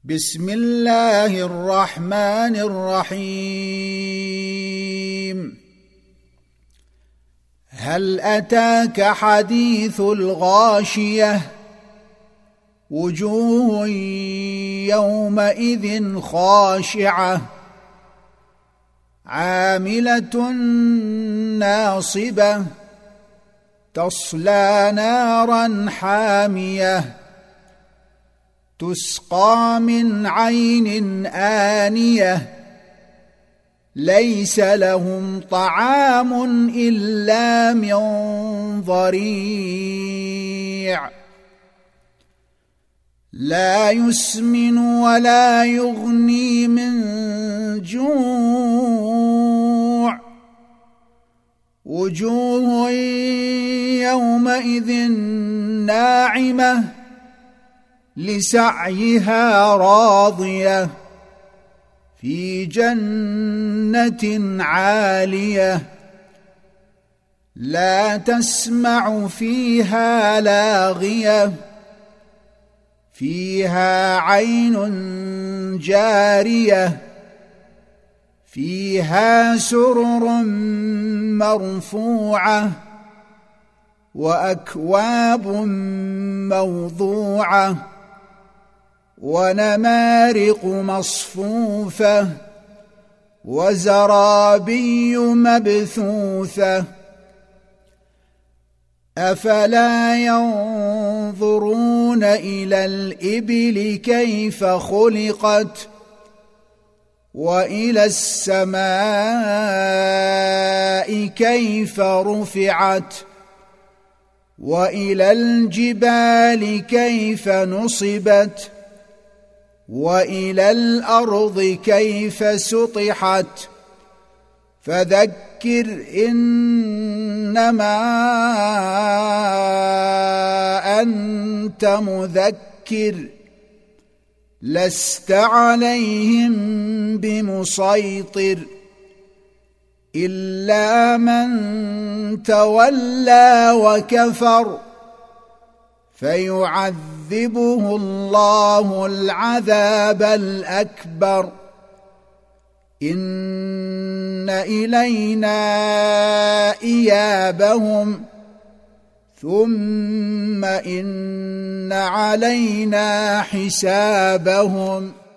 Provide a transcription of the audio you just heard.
بسم الله الرحمن الرحيم. هل أتاك حديث الغاشية؟ وجوه يومئذ خاشعة عاملة ناصبة تصلى نارا حامية تسقى من عين آنية ليس لهم طعام إلا من ضريع لا يسمن ولا يغني من جوع وجوه يومئذ ناعمة لسعيها راضية في جنة عالية لا تسمع فيها لاغية فيها عين جارية فيها سرر مرفوعة وأكواب موضوعة ونمارق مصفوفة وزرابي مبثوثة أفلا ينظرون إلى الإبل كيف خلقت وإلى السماء كيف رفعت وإلى الجبال كيف نصبت وإلى الأرض كيف سطحت فذكر إنما أنت مذكر لست عليهم بمسيطر إلا من تولى وكفر فيعذبه الله العذاب الأكبر إن إلينا إيابهم ثم إن علينا حسابهم.